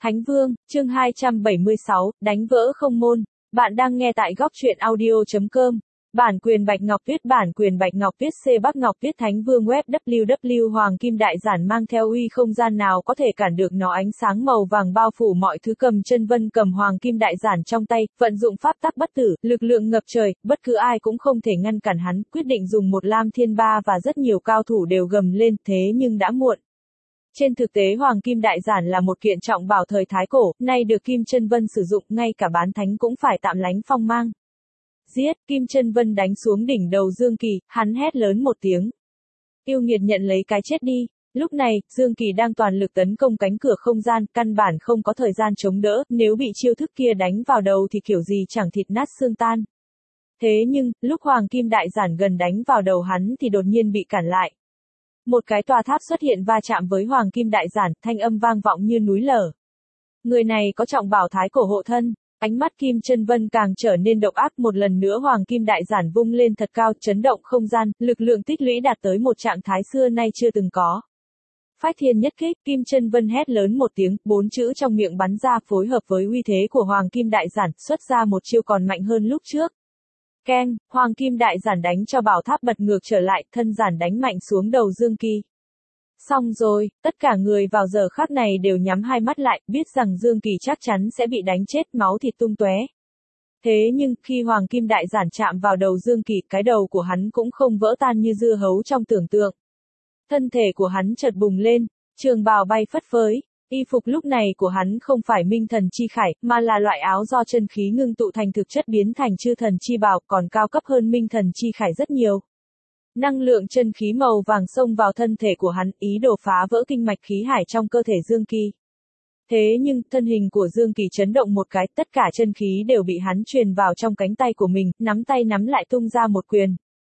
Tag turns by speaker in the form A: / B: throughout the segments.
A: Thánh Vương, chương 276, đánh vỡ không môn. Bạn đang nghe tại góc truyện audio.com. Bản quyền Bạch Ngọc Tuyết, bản quyền Bạch Ngọc Tuyết, C Bắc Ngọc Tuyết. Thánh Vương web www. Hoàng Kim Đại Giản mang theo uy không gian nào có thể cản được nó. Ánh sáng màu vàng bao phủ mọi thứ. Cầm chân vân cầm Hoàng Kim Đại Giản trong tay, vận dụng pháp tắc bất tử, lực lượng ngập trời, bất cứ ai cũng không thể ngăn cản hắn. Quyết định dùng một Lam Thiên Ba và rất nhiều cao thủ đều gầm lên, thế nhưng đã muộn. Trên thực tế Hoàng Kim Đại Giản là một kiện trọng bảo thời Thái Cổ, nay được Kim Chân Vân sử dụng, ngay cả bán thánh cũng phải tạm lánh phong mang. Giết! Kim Chân Vân đánh xuống đỉnh đầu Dương Kỳ, hắn hét lớn một tiếng. Yêu nghiệt nhận lấy cái chết đi! Lúc này, Dương Kỳ đang toàn lực tấn công cánh cửa không gian, căn bản không có thời gian chống đỡ, nếu bị chiêu thức kia đánh vào đầu thì kiểu gì chẳng thịt nát xương tan. Thế nhưng, lúc Hoàng Kim Đại Giản gần đánh vào đầu hắn thì đột nhiên bị cản lại. Một cái tòa tháp xuất hiện va chạm với Hoàng Kim Đại Giản, thanh âm vang vọng như núi lở. Người này có trọng bảo Thái Cổ hộ thân, ánh mắt Kim Chân Vân càng trở nên độc ác. Một lần nữa Hoàng Kim Đại Giản vung lên thật cao, chấn động không gian, lực lượng tích lũy đạt tới một trạng thái xưa nay chưa từng có. Phách thiên nhất kích, Kim Chân Vân hét lớn một tiếng, 4 chữ trong miệng bắn ra phối hợp với uy thế của Hoàng Kim Đại Giản, xuất ra một chiêu còn mạnh hơn lúc trước. Keng, Hoàng Kim Đại Giản đánh cho bảo tháp bật ngược trở lại, thân giản đánh mạnh xuống đầu Dương Kỳ. Xong rồi, tất cả người vào giờ khắc này đều nhắm hai mắt lại, biết rằng Dương Kỳ chắc chắn sẽ bị đánh chết, máu thịt tung tóe. Thế nhưng, khi Hoàng Kim Đại Giản chạm vào đầu Dương Kỳ, cái đầu của hắn cũng không vỡ tan như dưa hấu trong tưởng tượng. Thân thể của hắn chợt bùng lên, trường bào bay phất phới. Y phục lúc này của hắn không phải minh thần chi khải, mà là loại áo do chân khí ngưng tụ thành thực chất biến thành chư thần chi bào, còn cao cấp hơn minh thần chi khải rất nhiều. Năng lượng chân khí màu vàng xông vào thân thể của hắn, ý đồ phá vỡ kinh mạch khí hải trong cơ thể Dương Kỳ. Thế nhưng, thân hình của Dương Kỳ chấn động một cái, tất cả chân khí đều bị hắn truyền vào trong cánh tay của mình, nắm tay nắm lại tung ra một quyền.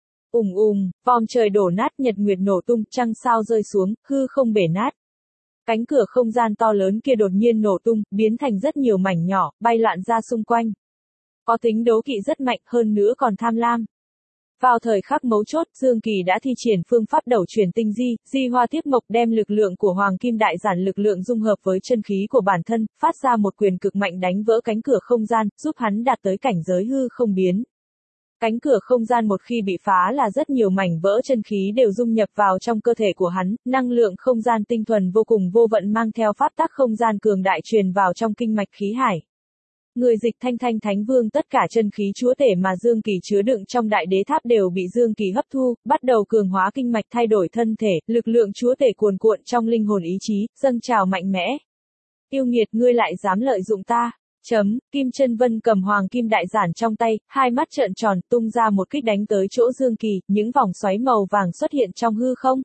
A: Vòm trời đổ nát, nhật nguyệt nổ tung, trăng sao rơi xuống, hư không bể nát. Cánh cửa không gian to lớn kia đột nhiên nổ tung, biến thành rất nhiều mảnh nhỏ, bay loạn ra xung quanh. Có tính đố kỵ rất mạnh, hơn nữa còn tham lam. Vào thời khắc mấu chốt, Dương Kỳ đã thi triển phương pháp đầu chuyển tinh di hoa tiếp mộc, đem lực lượng của Hoàng Kim Đại Giản lực lượng dung hợp với chân khí của bản thân, phát ra một quyền cực mạnh đánh vỡ cánh cửa không gian, giúp hắn đạt tới cảnh giới hư không biến. Cánh cửa không gian một khi bị phá là rất nhiều mảnh vỡ chân khí đều dung nhập vào trong cơ thể của hắn, năng lượng không gian tinh thuần vô cùng vô vận mang theo pháp tắc không gian cường đại truyền vào trong kinh mạch khí hải. Người dịch Thanh Thanh Thánh Vương, tất cả chân khí chúa tể mà Dương Kỳ chứa đựng trong đại đế tháp đều bị Dương Kỳ hấp thu, bắt đầu cường hóa kinh mạch, thay đổi thân thể, lực lượng chúa tể cuồn cuộn trong linh hồn ý chí, dâng trào mạnh mẽ. Yêu nghiệt, ngươi lại dám lợi dụng ta. Kim Chân Vân cầm Hoàng Kim Đại Giản trong tay, hai mắt trợn tròn, tung ra một kích đánh tới chỗ Dương Kỳ, những vòng xoáy màu vàng xuất hiện trong hư không.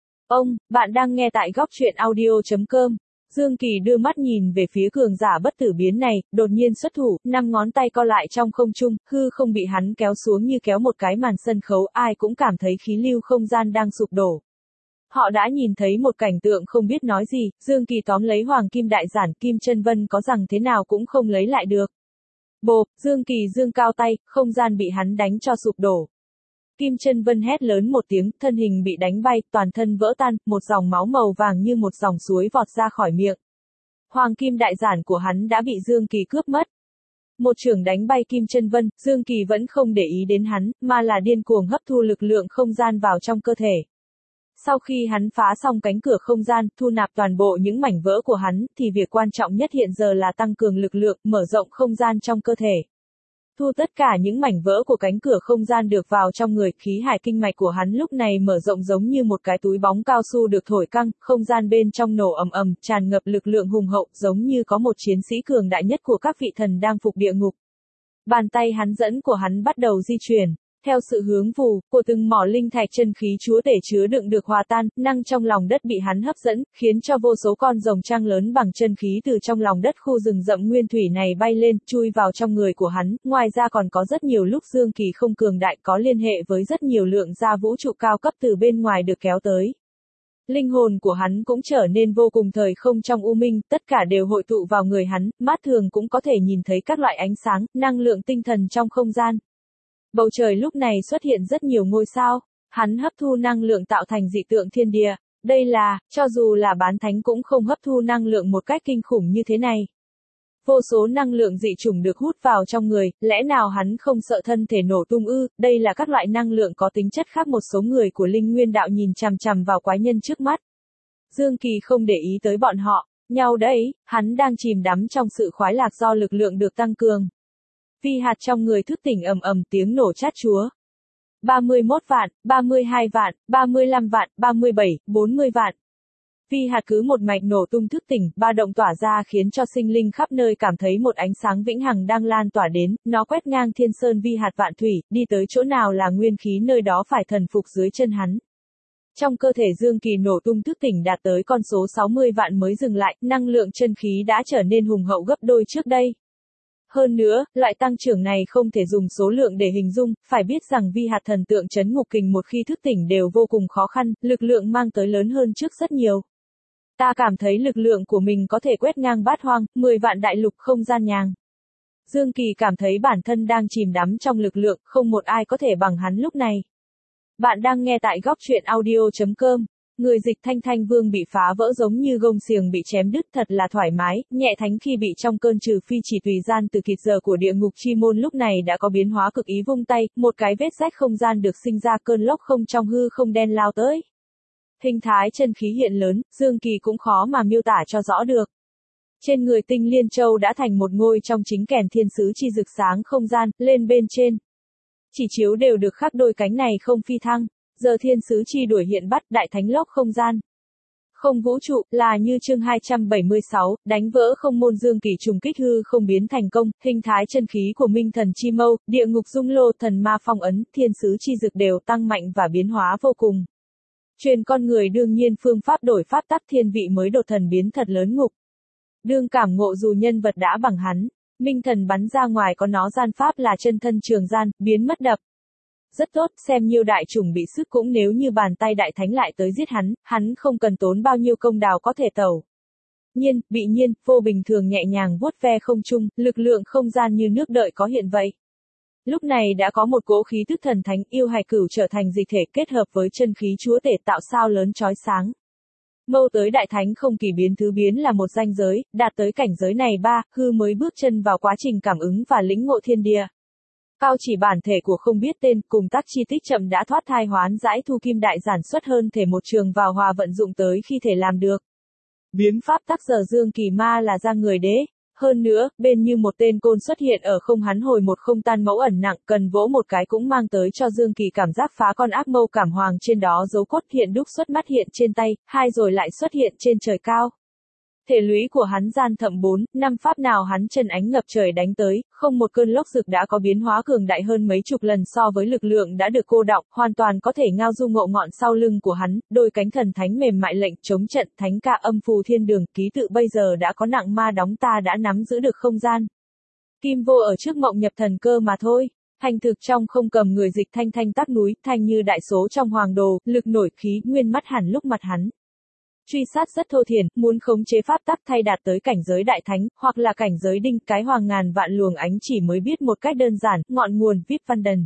A: Bạn đang nghe tại góc truyện audio.com. Dương Kỳ đưa mắt nhìn về phía cường giả bất tử biến này, đột nhiên xuất thủ, 5 ngón tay co lại trong không trung, hư không bị hắn kéo xuống như kéo một cái màn sân khấu, ai cũng cảm thấy khí lưu không gian đang sụp đổ. Họ đã nhìn thấy một cảnh tượng không biết nói gì, Dương Kỳ tóm lấy Hoàng Kim Đại Giản, Kim Chân Vân có rằng thế nào cũng không lấy lại được. Bộp, Dương Kỳ dương cao tay, không gian bị hắn đánh cho sụp đổ. Kim Chân Vân hét lớn một tiếng, thân hình bị đánh bay, toàn thân vỡ tan, một dòng máu màu vàng như một dòng suối vọt ra khỏi miệng. Hoàng Kim Đại Giản của hắn đã bị Dương Kỳ cướp mất. Một chưởng đánh bay Kim Chân Vân, Dương Kỳ vẫn không để ý đến hắn, mà là điên cuồng hấp thu lực lượng không gian vào trong cơ thể. Sau khi hắn phá xong cánh cửa không gian, thu nạp toàn bộ những mảnh vỡ của hắn, thì việc quan trọng nhất hiện giờ là tăng cường lực lượng, mở rộng không gian trong cơ thể. Thu tất cả những mảnh vỡ của cánh cửa không gian được vào trong người, khí hải kinh mạch của hắn lúc này mở rộng giống như một cái túi bóng cao su được thổi căng, không gian bên trong nổ ầm ầm, tràn ngập lực lượng hùng hậu, giống như có một chiến sĩ cường đại nhất của các vị thần đang phục địa ngục. Bàn tay hắn dẫn của hắn bắt đầu di chuyển. Theo sự hướng vù của từng mỏ linh thạch, chân khí chúa tể chứa đựng được hòa tan, năng trong lòng đất bị hắn hấp dẫn, khiến cho vô số con rồng trăng lớn bằng chân khí từ trong lòng đất khu rừng rậm nguyên thủy này bay lên, chui vào trong người của hắn. Ngoài ra còn có rất nhiều lúc Dương Kỳ không cường đại, có liên hệ với rất nhiều lượng gia vũ trụ cao cấp từ bên ngoài được kéo tới. Linh hồn của hắn cũng trở nên vô cùng thời không trong u minh, tất cả đều hội tụ vào người hắn, mắt thường cũng có thể nhìn thấy các loại ánh sáng, năng lượng tinh thần trong không gian. Bầu trời lúc này xuất hiện rất nhiều ngôi sao, hắn hấp thu năng lượng tạo thành dị tượng thiên địa. Đây là, cho dù là bán thánh cũng không hấp thu năng lượng một cách kinh khủng như thế này. Vô số năng lượng dị chủng được hút vào trong người, lẽ nào hắn không sợ thân thể nổ tung ư? Đây là các loại năng lượng có tính chất khác một số người của Linh Nguyên đạo nhìn chằm chằm vào quái nhân trước mắt. Dương Kỳ không để ý tới bọn họ, nhau đấy, hắn đang chìm đắm trong sự khoái lạc do lực lượng được tăng cường. Vi hạt trong người thức tỉnh ầm ầm tiếng nổ chát chúa. 31 vạn, 32 vạn, 35 vạn, 37, 40 vạn. Vi hạt cứ một mạch nổ tung thức tỉnh, ba động tỏa ra khiến cho sinh linh khắp nơi cảm thấy một ánh sáng vĩnh hằng đang lan tỏa đến, nó quét ngang thiên sơn vi hạt vạn thủy, đi tới chỗ nào là nguyên khí nơi đó phải thần phục dưới chân hắn. Trong cơ thể Dương Kỳ nổ tung thức tỉnh đạt tới con số 60 vạn mới dừng lại, năng lượng chân khí đã trở nên hùng hậu gấp đôi trước đây. Hơn nữa, loại tăng trưởng này không thể dùng số lượng để hình dung, phải biết rằng vi hạt thần tượng chấn ngục kình một khi thức tỉnh đều vô cùng khó khăn, lực lượng mang tới lớn hơn trước rất nhiều. Ta cảm thấy lực lượng của mình có thể quét ngang bát hoang, 10 vạn đại lục không gian nhàng. Dương Kỳ cảm thấy bản thân đang chìm đắm trong lực lượng, không một ai có thể bằng hắn lúc này. Bạn đang nghe tại góc truyện audio.com. Người dịch Thanh Thanh Vương bị phá vỡ giống như gông xiềng bị chém đứt thật là thoải mái, nhẹ thánh khi bị trong cơn trừ phi chỉ tùy gian từ kịt giờ của địa ngục chi môn lúc này đã có biến hóa cực ý vung tay, một cái vết rách không gian được sinh ra cơn lốc không trong hư không đen lao tới. Hình thái chân khí hiện lớn, Dương Kỳ cũng khó mà miêu tả cho rõ được. Trên người Tinh Liên Châu đã thành một ngôi trong chính kèn thiên sứ chi rực sáng không gian, lên bên trên. Chỉ chiếu đều được khắc đôi cánh này không phi thăng. Giờ thiên sứ chi đuổi hiện bắt đại thánh lốc không gian. Không vũ trụ, là như chương 276, đánh vỡ không môn Dương Kỳ trùng kích hư không biến thành công, hình thái chân khí của minh thần chi mâu, địa ngục dung lô, thần ma phong ấn, thiên sứ chi dực đều tăng mạnh và biến hóa vô cùng. Truyền con người đương nhiên phương pháp đổi pháp tắc thiên vị mới đột thần biến thật lớn ngục. Đương cảm ngộ dù nhân vật đã bằng hắn, minh thần bắn ra ngoài có nó gian pháp là chân thân trường gian, biến mất đập. Rất tốt, xem nhiêu đại chủng bị sức cũng nếu như bàn tay đại thánh lại tới giết hắn không cần tốn bao nhiêu công đào có thể tẩu. Bị nhiên, vô bình thường nhẹ nhàng vuốt ve không trung, lực lượng không gian như nước đợi có hiện vậy. Lúc này đã có một cỗ khí tức thần thánh yêu hài cửu trở thành dịch thể kết hợp với chân khí chúa tể tạo sao lớn chói sáng. Mâu tới đại thánh không kỳ biến thứ biến là một ranh giới, đạt tới cảnh giới này hư mới bước chân vào quá trình cảm ứng và lĩnh ngộ thiên địa. Cao chỉ bản thể của không biết tên, cùng tác chi tích chậm đã thoát thai hoán giải thu kim đại giản xuất hơn thể một trường vào hòa vận dụng tới khi thể làm được. Biến pháp tắc giờ Dương Kỳ ma là ra người đế. Hơn nữa, bên như một tên côn xuất hiện ở không hắn hồi một không tan mẫu ẩn nặng cần vỗ một cái cũng mang tới cho Dương Kỳ cảm giác phá con ác mâu cảm hoàng trên đó dấu cốt hiện đúc xuất mắt hiện trên tay, hai rồi lại xuất hiện trên trời cao. Thể lũy của hắn gian thậm 4, 5 pháp nào hắn chân ánh ngập trời đánh tới, không một cơn lốc rực đã có biến hóa cường đại hơn mấy chục lần so với lực lượng đã được cô đọng, hoàn toàn có thể ngao du ngộ ngọn sau lưng của hắn, đôi cánh thần thánh mềm mại lệnh chống trận thánh ca âm phù thiên đường, ký tự bây giờ đã có nặng ma đóng ta đã nắm giữ được không gian. Kim vô ở trước mộng nhập thần cơ mà thôi. Thành thực trong không cầm người dịch thanh thanh tắc núi, thanh như đại số trong hoàng đồ, lực nổi khí, nguyên mắt hẳn lúc mặt hắn. Truy sát rất thô thiển, muốn khống chế pháp tắc thay đạt tới cảnh giới đại thánh, hoặc là cảnh giới đinh, cái hoàng ngàn vạn luồng ánh chỉ mới biết một cách đơn giản, ngọn nguồn, VIP Văn Đần.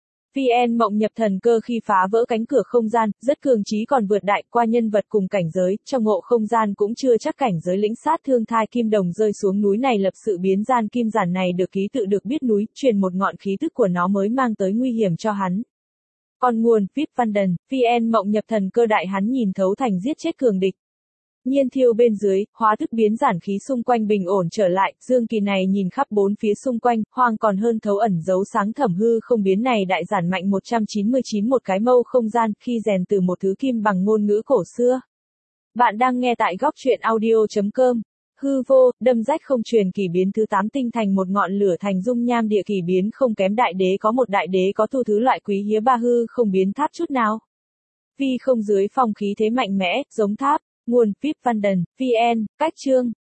A: VN mộng nhập thần cơ khi phá vỡ cánh cửa không gian, rất cường trí còn vượt đại qua nhân vật cùng cảnh giới, trong ngộ không gian cũng chưa chắc cảnh giới lĩnh sát thương thai kim đồng rơi xuống núi này lập sự biến gian kim giản này được ký tự được biết núi, truyền một ngọn khí tức của nó mới mang tới nguy hiểm cho hắn. Còn nguồn, VIP Văn Đần, VN mộng nhập thần cơ đại hắn nhìn thấu thành giết chết cường địch. Nhiên thiêu bên dưới, hóa thức biến giản khí xung quanh bình ổn trở lại, Dương Kỳ này nhìn khắp bốn phía xung quanh, hoang còn hơn thấu ẩn giấu sáng thẩm hư không biến này đại giản mạnh 199 một cái mâu không gian, khi rèn từ một thứ kim bằng ngôn ngữ cổ xưa. Bạn đang nghe tại góc truyện audio.com. Hư vô, đâm rách không truyền kỳ biến thứ 8 tinh thành một ngọn lửa thành dung nham địa kỳ biến không kém đại đế có một đại đế có thu thứ loại quý hiếm ba hư không biến tháp chút nào. Vi không dưới phong khí thế mạnh mẽ, giống tháp, nguồn, VIP Văn Đần, VN, cách chương.